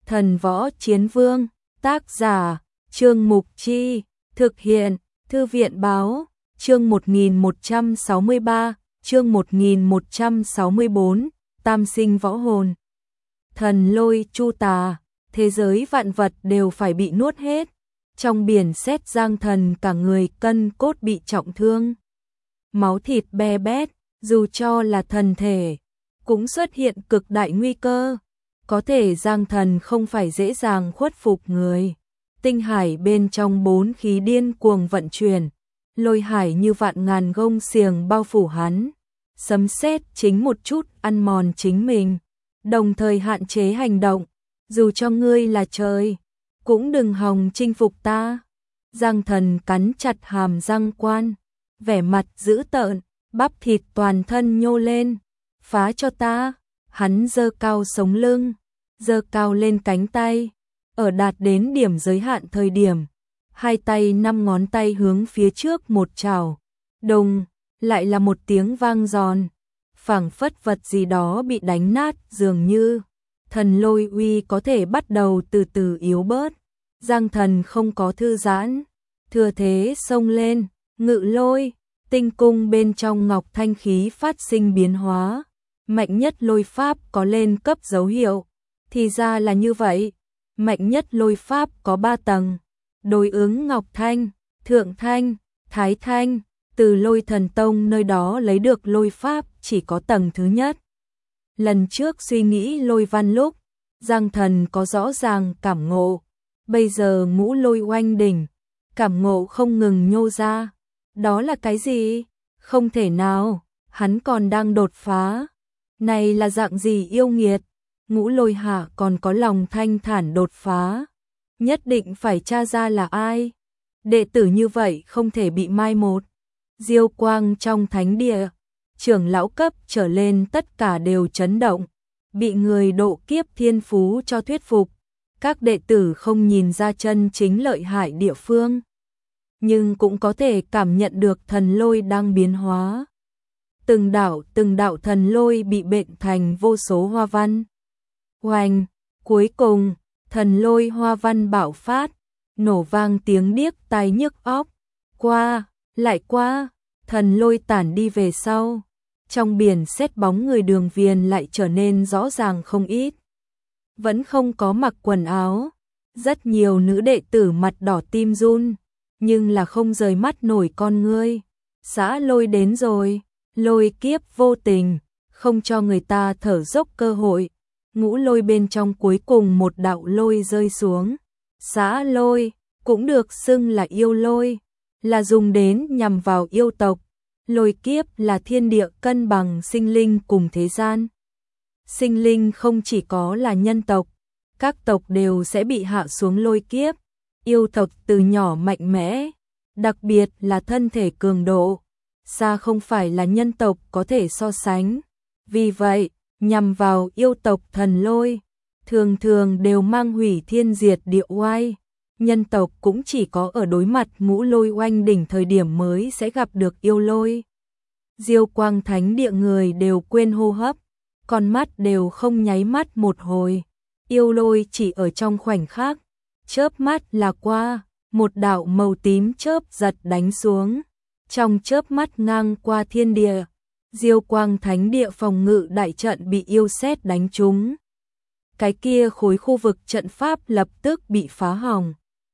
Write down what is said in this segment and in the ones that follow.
Thần Võ Chiến Vương, tác giả, Trương Mục Chi, thực hiện, Thư viện Báo, chương 1163, chương 1164, Tam sinh võ hồn. Thần lôi chu tà, thế giới vạn vật đều phải bị nuốt hết. Trong biển sét Giang Thần cả người cân cốt bị trọng thương. Máu thịt be bét, dù cho là thần thể, cũng xuất hiện cực đại nguy cơ. Có thể Giang Thần không phải dễ dàng khuất phục người. Tinh hải bên trong bốn khí điên cuồng vận chuyển, lôi hải như vạn ngàn gông xiềng bao phủ hắn. Sấm sét chính một chút ăn mòn chính mình, đồng thời hạn chế hành động. Dù cho ngươi là trời, cũng đừng hòng chinh phục ta. Giang Thần cắn chặt hàm răng quan, vẻ mặt dữ tợn, bắp thịt toàn thân nhô lên. Phá cho ta. Hắn giơ cao sống lưng, giơ cao lên cánh tay. Ở đạt đến điểm giới hạn thời điểm, hai tay 5 ngón tay hướng phía trước một chảo. Đùng, lại là một tiếng vang giòn, phảng phất vật gì đó bị đánh nát, dường như thần lôi uy có thể bắt đầu từ từ yếu bớt. Giang Thần không có thư giãn, thừa thế xông lên, ngự lôi, tinh cung bên trong ngọc thanh khí phát sinh biến hóa. Mạnh nhất lôi pháp có lên cấp dấu hiệu. Thì ra là như vậy. Mạnh nhất lôi pháp có 3 tầng, đối ứng ngọc thanh, thượng thanh, thái thanh. Từ Lôi Thần Tông nơi đó lấy được lôi pháp chỉ có tầng thứ nhất. Lần trước suy nghĩ lôi văn lúc, Giang Thần có rõ ràng cảm ngộ. Bây giờ ngũ lôi oanh đỉnh, cảm ngộ không ngừng nhô ra. Đó là cái gì? Không thể nào, hắn còn đang đột phá. Này là dạng gì yêu nghiệt? Ngũ lôi hạ còn có lòng thanh thản đột phá. Nhất định phải tra ra là ai. Đệ tử như vậy không thể bị mai một. Diêu quang trong thánh địa, trưởng lão cấp trở lên tất cả đều chấn động. Bị người độ kiếp thiên phú cho thuyết phục. Các đệ tử không nhìn ra chân chính lợi hại địa phương, nhưng cũng có thể cảm nhận được thần lôi đang biến hóa. Từng đạo thần lôi bị bệnh thành vô số hoa văn. Oanh, cuối cùng, thần lôi hoa văn bạo phát, nổ vang tiếng điếc tai nhức óc. Qua, lại qua, thần lôi tản đi về sau. Trong biển sét bóng người Đường Viền lại trở nên rõ ràng không ít. Vẫn không có mặc quần áo. Rất nhiều nữ đệ tử mặt đỏ tim run, nhưng là không rời mắt nổi con ngươi. Xã lôi đến rồi, lôi kiếp vô tình, không cho người ta thở dốc cơ hội. Ngũ lôi bên trong cuối cùng một đạo lôi rơi xuống. Xã lôi, cũng được xưng là yêu lôi, là dùng đến nhằm vào yêu tộc. Lôi kiếp là thiên địa cân bằng sinh linh cùng thế gian. Sinh linh không chỉ có là nhân tộc, các tộc đều sẽ bị hạ xuống lôi kiếp. Yêu tộc từ nhỏ mạnh mẽ, đặc biệt là thân thể cường độ, xa không phải là nhân tộc có thể so sánh. Vì vậy, nhằm vào yêu tộc thần lôi, thường thường đều mang hủy thiên diệt địa oai. Nhân tộc cũng chỉ có ở đối mặt ngũ lôi oanh đỉnh thời điểm mới sẽ gặp được yêu lôi. Diêu quang thánh địa người đều quên hô hấp, con mắt đều không nháy mắt một hồi. Yêu lôi chỉ ở trong khoảnh khắc, chớp mắt là qua, một đạo màu tím chớp giật đánh xuống. Trong chớp mắt ngang qua thiên địa, Diêu quang thánh địa phòng ngự đại trận bị yêu sét đánh trúng. Cái kia khối khu vực trận pháp lập tức bị phá hỏng.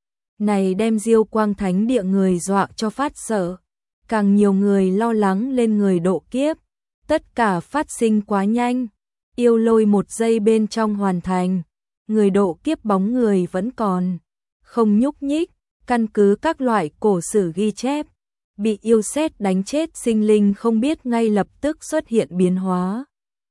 Này đem Diêu quang thánh địa người dọa cho phát sợ. Càng nhiều người lo lắng lên người độ kiếp. Tất cả phát sinh quá nhanh. Yêu lôi 1 giây bên trong hoàn thành. Người độ kiếp bóng người vẫn còn không nhúc nhích. Căn cứ các loại cổ sử ghi chép, bị yêu sét đánh chết sinh linh không biết ngay lập tức xuất hiện biến hóa,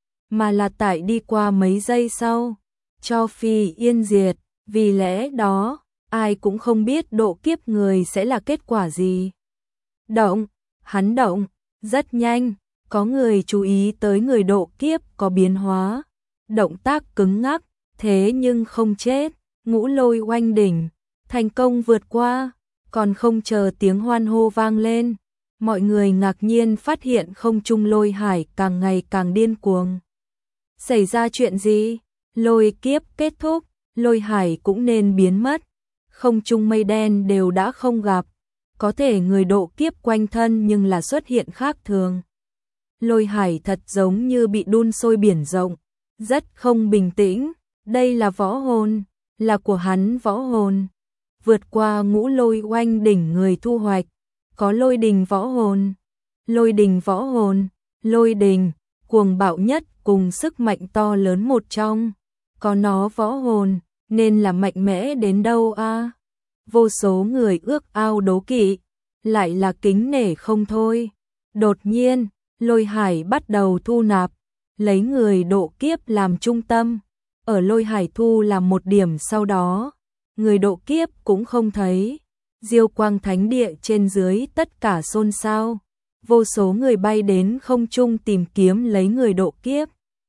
mà là tại đi qua mấy giây sau, cho phi yên diệt. Vì lẽ đó, ai cũng không biết độ kiếp người sẽ là kết quả gì. Động, hắn động, rất nhanh, có người chú ý tới người độ kiếp có biến hóa. Động tác cứng ngắc, thế nhưng không chết, ngũ lôi oanh đỉnh, thành công vượt qua. Còn không chờ tiếng hoan hô vang lên, mọi người ngạc nhiên phát hiện không trung lôi hải càng ngày càng điên cuồng. Xảy ra chuyện gì? Lôi kiếp kết thúc, Lôi hải cũng nên biến mất, không trung mây đen đều đã không gặp, có thể người độ kiếp quanh thân nhưng là xuất hiện khác thường. Lôi hải thật giống như bị đun sôi biển rộng, rất không bình tĩnh, đây là võ hồn, là của hắn võ hồn. Vượt qua ngũ lôi oanh đỉnh người thu hoạch, có lôi đình võ hồn, lôi đình võ hồn, lôi đình, cuồng bạo nhất cùng sức mạnh to lớn một trong, có nó võ hồn, nên là mạnh mẽ đến đâu a? Vô số người ước ao đố kỵ, lại là kính nể không thôi. Đột nhiên, lôi hải bắt đầu thu nạp, lấy người độ kiếp làm trung tâm, ở lôi hải thu làm một điểm sau đó, người độ kiếp cũng không thấy. Diêu quang thánh địa trên dưới tất cả xôn xao, vô số người bay đến không trung tìm kiếm lấy người độ kiếp.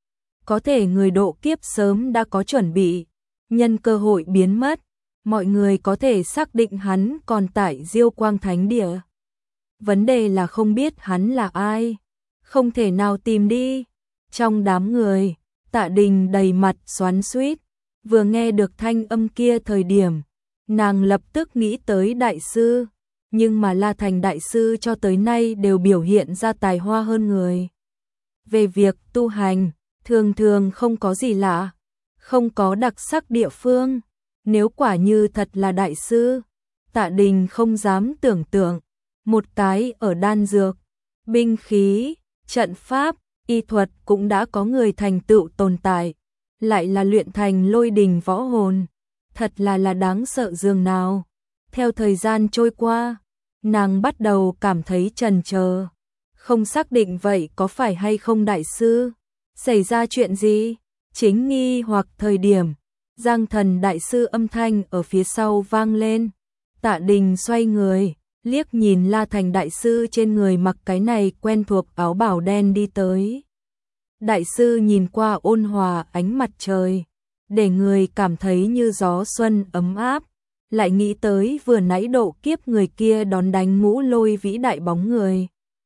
Có thể người độ kiếp sớm đã có chuẩn bị, nhân cơ hội biến mất, mọi người có thể xác định hắn còn tại Diêu quang thánh địa. Vấn đề là không biết hắn là ai, không thể nào tìm đi. Trong đám người, Tạ Đình đầy mặt xoắn xuýt, vừa nghe được thanh âm kia thời điểm, nàng lập tức nghĩ tới đại sư, nhưng mà La Thành đại sư cho tới nay đều biểu hiện ra tài hoa hơn người. Về việc tu hành, thường thường không có gì lạ, không có đặc sắc địa phương, nếu quả như thật là đại sư, Tạ Đình không dám tưởng tượng, một cái ở đan dược, binh khí, trận pháp, y thuật cũng đã có người thành tựu tồn tại, lại là luyện thành lôi đình võ hồn, thật là đáng sợ dường nào. Theo thời gian trôi qua, nàng bắt đầu cảm thấy chần chờ, không xác định vậy có phải hay không đại sư, xảy ra chuyện gì, chính nghi hoặc thời điểm, Giang Thần đại sư âm thanh ở phía sau vang lên, Tạ Đình xoay người, liếc nhìn La Thành đại sư trên người mặc cái này quen thuộc áo bào đen đi tới. Đại sư nhìn qua ôn hòa ánh mặt trời, để người cảm thấy như gió xuân ấm áp, lại nghĩ tới vừa nãy độ kiếp người kia đón đánh ngũ lôi vĩ đại bóng người.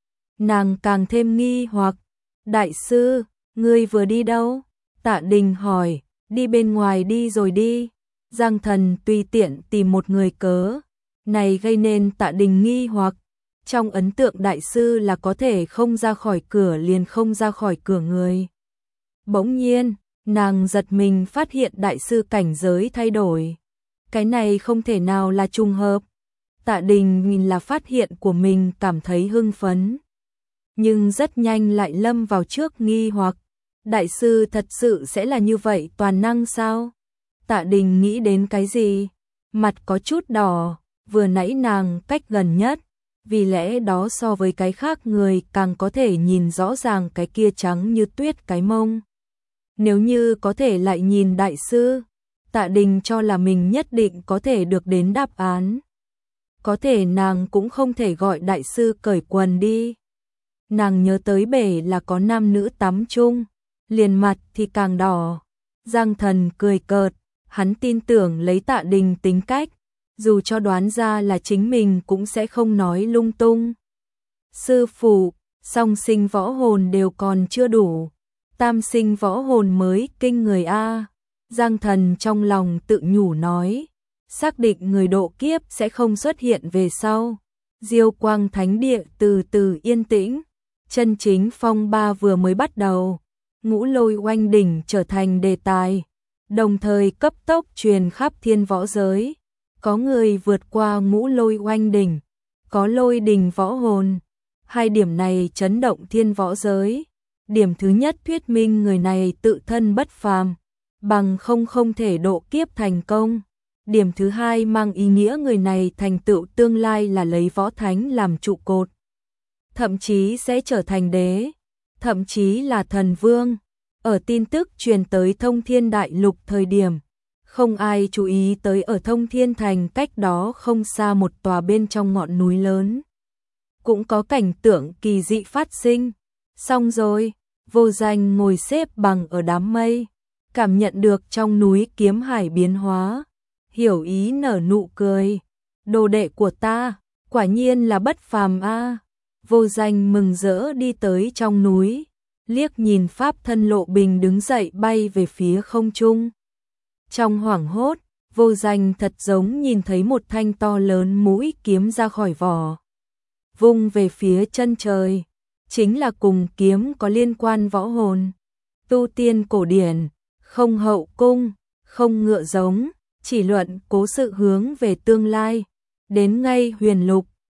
Nàng càng thêm nghi hoặc, đại sư, ngươi vừa đi đâu? Tạ Đình hỏi, đi bên ngoài đi rồi đi. Giang Thần tùy tiện tìm một người cớ, này gây nên Tạ Đình nghi hoặc, trong ấn tượng đại sư là có thể không ra khỏi cửa liền không ra khỏi cửa người. Bỗng nhiên, nàng giật mình phát hiện đại sư cảnh giới thay đổi. Cái này không thể nào là trùng hợp. Tạ Đình nhìn là phát hiện của mình cảm thấy hưng phấn. Nhưng rất nhanh lại lâm vào trước nghi hoặc. Đại sư thật sự sẽ là như vậy toàn năng sao? Tạ Đình nghĩ đến cái gì? Mặt có chút đỏ, vừa nãy nàng cách gần nhất. Vì lẽ đó so với cái khác người càng có thể nhìn rõ ràng cái kia trắng như tuyết cái mông. Nếu như có thể lại nhìn đại sư, Tạ Đình cho là mình nhất định có thể được đến đáp án. Có thể nàng cũng không thể gọi đại sư cởi quần đi. Nàng nhớ tới bể là có nam nữ tắm chung, liền mặt thì càng đỏ. Giang Thần cười cợt, hắn tin tưởng lấy Tạ Đình tính cách, dù cho đoán ra là chính mình cũng sẽ không nói lung tung. Sư phụ, song sinh võ hồn đều còn chưa đủ, tam sinh võ hồn mới kinh người a. Giang Thần trong lòng tự nhủ nói, xác định người độ kiếp sẽ không xuất hiện về sau. Diêu quang thánh địa từ từ yên tĩnh, chân chính phong ba vừa mới bắt đầu, ngũ lôi oanh đỉnh trở thành đề tài, đồng thời cấp tốc truyền khắp thiên võ giới. Có người vượt qua ngũ lôi oanh đỉnh, có lôi đình võ hồn. Hai điểm này chấn động thiên võ giới. Điểm thứ nhất thuyết minh người này tự thân bất phàm, bằng không thể độ kiếp thành công. Điểm thứ hai mang ý nghĩa người này thành tựu tương lai là lấy võ thánh làm trụ cột. Thậm chí sẽ trở thành đế, thậm chí là thần vương. Ở tin tức truyền tới Thông Thiên Đại Lục thời điểm, không ai chú ý tới ở Thông Thiên Thành cách đó không xa một tòa bên trong ngọn núi lớn. Cũng có cảnh tượng kỳ dị phát sinh. Xong rồi, Vô Danh ngồi xếp bằng ở đám mây, cảm nhận được trong núi kiếm hải biến hóa, hiểu ý nở nụ cười. Đồ đệ của ta, quả nhiên là bất phàm a. Vô Danh mừng rỡ đi tới trong núi, liếc nhìn Pháp Thân Lộ Bình đứng dậy bay về phía không trung. Trong hoảng hốt, Vô Danh thật giống nhìn thấy một thanh to lớn mũi kiếm ra khỏi vỏ, vung về phía chân trời, chính là cùng kiếm có liên quan võ hồn. Tu tiên cổ điển, không hậu cung, không ngựa giống, chỉ luận cố sự hướng về tương lai. Đến ngay huyền lục,